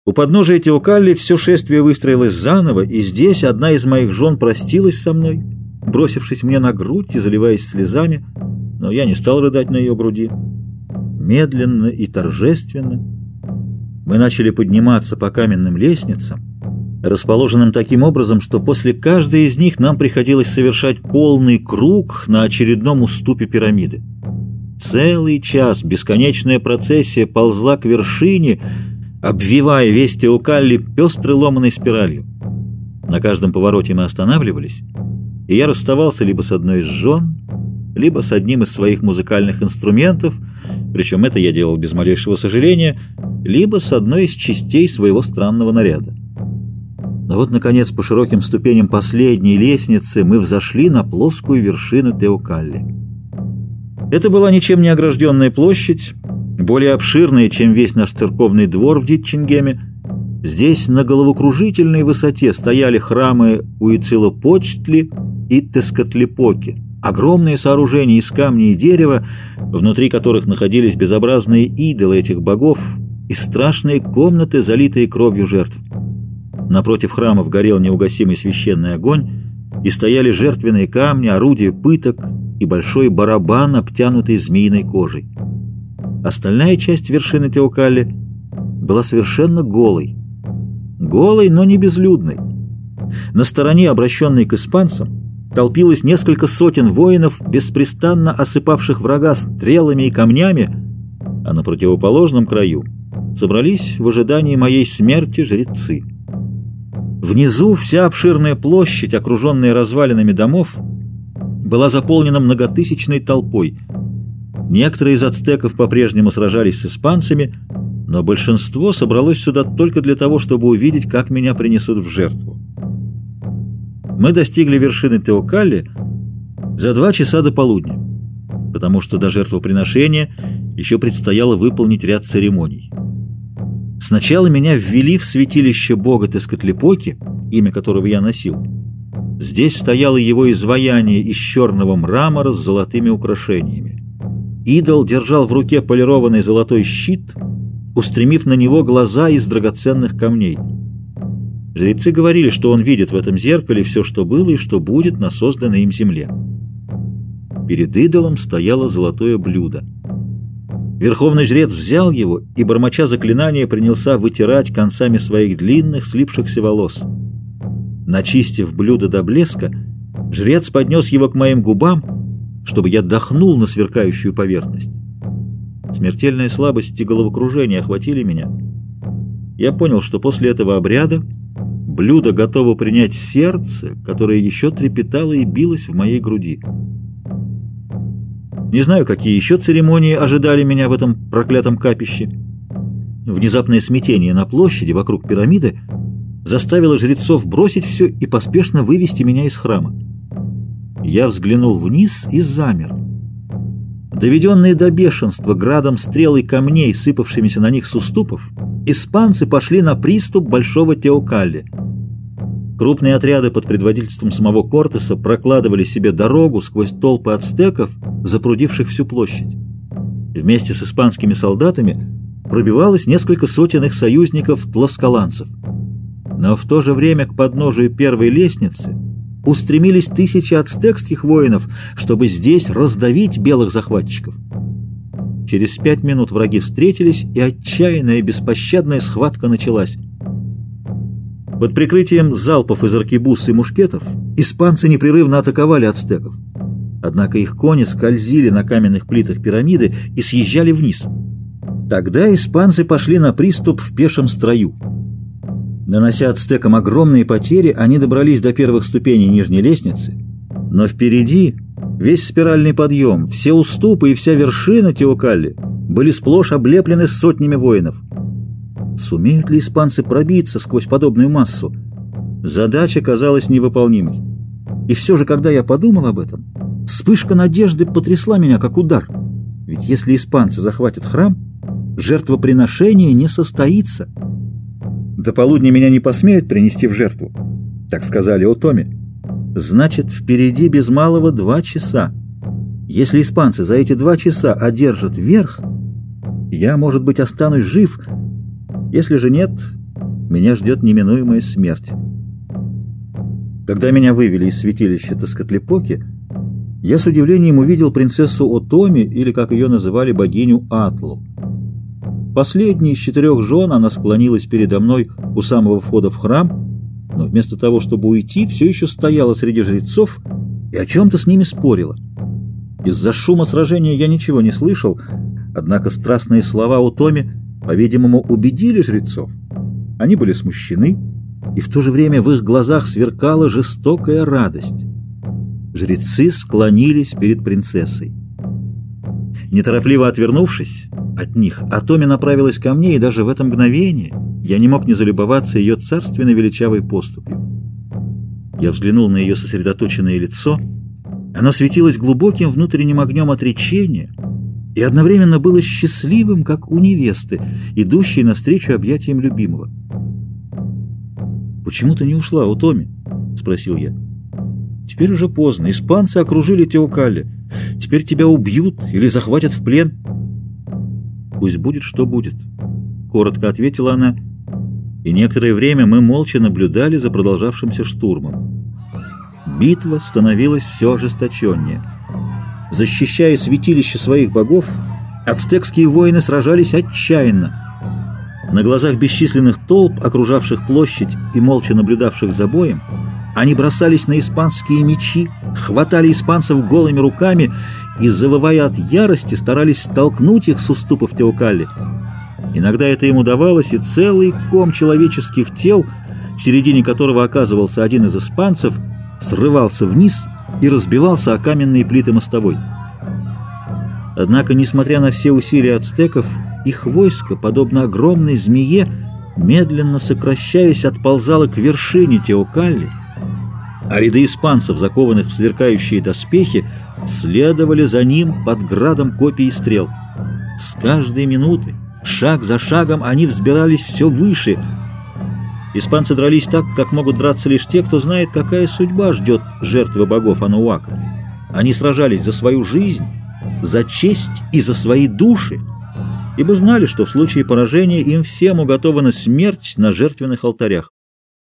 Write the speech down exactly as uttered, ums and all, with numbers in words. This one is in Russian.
У подножия Теокалли все шествие выстроилось заново, и здесь одна из моих жен простилась со мной, бросившись мне на грудь и заливаясь слезами, но я не стал рыдать на ее груди. Медленно и торжественно мы начали подниматься по каменным лестницам, расположенным таким образом, что после каждой из них нам приходилось совершать полный круг на очередном уступе пирамиды. Целый час бесконечная процессия ползла к вершине, обвивая весь Теокалли пестрой ломаной спиралью. На каждом повороте мы останавливались, и я расставался либо с одной из жен, либо с одним из своих музыкальных инструментов, причем это я делал без малейшего сожаления, либо с одной из частей своего странного наряда. Но вот, наконец, по широким ступеням последней лестницы мы взошли на плоскую вершину Теокалли. Это была ничем не огражденная площадь, более обширная, чем весь наш церковный двор в Дитчингеме. Здесь на головокружительной высоте стояли храмы Уицилопочтли и Тескатлипоки, огромные сооружения из камня и дерева, внутри которых находились безобразные идолы этих богов и страшные комнаты, залитые кровью жертв. Напротив храмов горел неугасимый священный огонь, и стояли жертвенные камни, орудия пыток и большой барабан, обтянутый змеиной кожей. Остальная часть вершины Теокалли была совершенно голой. Голой, но не безлюдной. На стороне, обращенной к испанцам, толпилось несколько сотен воинов, беспрестанно осыпавших врага стрелами и камнями, а на противоположном краю собрались в ожидании моей смерти жрецы. Внизу вся обширная площадь, окруженная развалинами домов, была заполнена многотысячной толпой. Некоторые из ацтеков по-прежнему сражались с испанцами, но большинство собралось сюда только для того, чтобы увидеть, как меня принесут в жертву. Мы достигли вершины Теокалли за два часа до полудня, потому что до жертвоприношения еще предстояло выполнить ряд церемоний. Сначала меня ввели в святилище бога Тескатлипоки, имя которого я носил. Здесь стояло его изваяние из черного мрамора с золотыми украшениями. Идол держал в руке полированный золотой щит, устремив на него глаза из драгоценных камней. Жрецы говорили, что он видит в этом зеркале все, что было и что будет на созданной им земле. Перед идолом стояло золотое блюдо. Верховный жрец взял его и, бормоча заклинания, принялся вытирать концами своих длинных слипшихся волос. Начистив блюдо до блеска, жрец поднес его к моим губам, чтобы я дохнул на сверкающую поверхность. Смертельная слабость и головокружение охватили меня. Я понял, что после этого обряда блюдо готово принять сердце, которое еще трепетало и билось в моей груди. Не знаю, какие еще церемонии ожидали меня в этом проклятом капище. Внезапное смятение на площади вокруг пирамиды заставило жрецов бросить все и поспешно вывести меня из храма. Я взглянул вниз и замер. Доведенные до бешенства градом стрел и камней, сыпавшимися на них с уступов, испанцы пошли на приступ большого Теокалли. Крупные отряды под предводительством самого Кортеса прокладывали себе дорогу сквозь толпы ацтеков, запрудивших всю площадь. Вместе с испанскими солдатами пробивалось несколько сотен их союзников-тласкаланцев. Но в то же время к подножию первой лестницы устремились тысячи ацтекских воинов, чтобы здесь раздавить белых захватчиков. Через пять минут враги встретились, и отчаянная беспощадная схватка началась. Под прикрытием залпов из аркебуз и мушкетов испанцы непрерывно атаковали ацтеков. Однако их кони скользили на каменных плитах пирамиды и съезжали вниз. Тогда испанцы пошли на приступ в пешем строю. Нанося ацтекам огромные потери, они добрались до первых ступеней нижней лестницы, но впереди весь спиральный подъем, все уступы и вся вершина Теокалли были сплошь облеплены сотнями воинов. Сумеют ли испанцы пробиться сквозь подобную массу? Задача казалась невыполнимой. И все же, когда я подумал об этом, вспышка надежды потрясла меня, как удар. Ведь если испанцы захватят храм, жертвоприношение не состоится. До полудня меня не посмеют принести в жертву, так сказали Отоми. Значит, впереди без малого два часа. Если испанцы за эти два часа одержат верх, я, может быть, останусь жив. Если же нет, меня ждет неминуемая смерть. Когда меня вывели из святилища Тескатлипоки, я с удивлением увидел принцессу Отоми, или, как ее называли, богиню Атлу. Последней из четырех жен она склонилась передо мной у самого входа в храм, но вместо того, чтобы уйти, все еще стояла среди жрецов и о чем-то с ними спорила. Из-за шума сражения я ничего не слышал, однако страстные слова Отоми, по-видимому, убедили жрецов. Они были смущены, и в то же время в их глазах сверкала жестокая радость. Жрецы склонились перед принцессой. Неторопливо отвернувшись от них, Отоми направилась ко мне, и даже в это мгновение я не мог не залюбоваться ее царственной величавой поступью. Я взглянул на ее сосредоточенное лицо. Оно светилось глубоким внутренним огнем отречения и одновременно было счастливым, как у невесты, идущей навстречу объятиям любимого. «Почему ты не ушла, Отоми?» — спросил я. «Теперь уже поздно. Испанцы окружили Теокалли. Теперь тебя убьют или захватят в плен». «Пусть будет, что будет», — коротко ответила она, и некоторое время мы молча наблюдали за продолжавшимся штурмом. Битва становилась все ожесточеннее. Защищая святилище своих богов, ацтекские воины сражались отчаянно. На глазах бесчисленных толп, окружавших площадь и молча наблюдавших за боем, они бросались на испанские мечи, хватали испанцев голыми руками и, завывая от ярости, старались столкнуть их с уступов Теокалли. Иногда это им удавалось, и целый ком человеческих тел, в середине которого оказывался один из испанцев, срывался вниз и разбивался о каменные плиты мостовой. Однако, несмотря на все усилия ацтеков, их войско, подобно огромной змее, медленно сокращаясь, отползало к вершине Теокалли, а ряды испанцев, закованных в сверкающие доспехи, следовали за ним под градом копий и стрел. С каждой минуты, шаг за шагом, они взбирались все выше. Испанцы дрались так, как могут драться лишь те, кто знает, какая судьба ждет жертвы богов Анауака. Они сражались за свою жизнь, за честь и за свои души, ибо знали, что в случае поражения им всем уготована смерть на жертвенных алтарях.